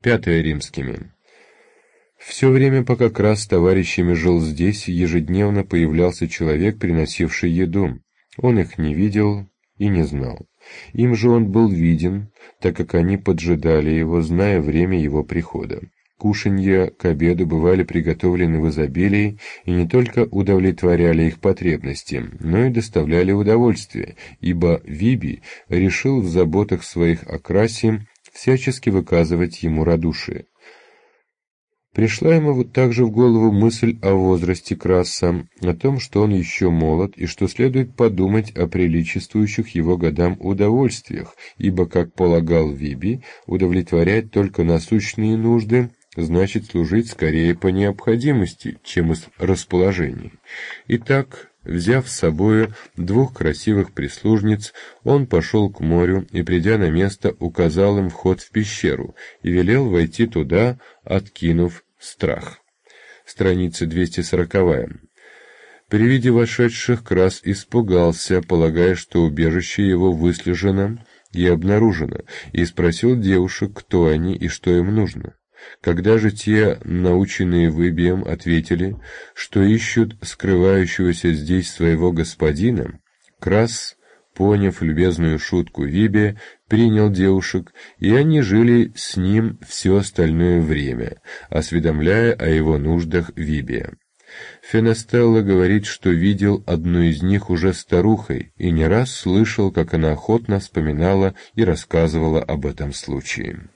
Пятое римскими. Все время, пока Крас с товарищами жил здесь, ежедневно появлялся человек, приносивший еду. Он их не видел и не знал. Им же он был виден, так как они поджидали его, зная время его прихода. Кушанья к обеду бывали приготовлены в изобилии и не только удовлетворяли их потребности, но и доставляли удовольствие, ибо Вибий решил в заботах своих о Красе всячески выказывать ему радушие. Пришла ему вот также в голову мысль о возрасте Краса, о том, что он еще молод и что следует подумать о приличествующих его годам удовольствиях, ибо, как полагал Вибий, удовлетворять только насущные нужды значит служить скорее по необходимости, чем из расположения. Итак, взяв с собою двух красивых прислужниц, он пошел к морю и, придя на место, указал им вход в пещеру и велел войти туда, откинув страх. Страница 240. При виде вошедших Крас испугался, полагая, что убежище его выслежено и обнаружено, и спросил девушек, кто они и что им нужно. Когда же те, наученные Вибием, ответили, что ищут скрывающегося здесь своего господина, Крас, поняв любезную шутку Вибия, принял девушек, и они жили с ним все остальное время, осведомляя о его нуждах Вибия. Фенестелло говорит, что видел одну из них уже старухой, и не раз слышал, как она охотно вспоминала и рассказывала об этом случае.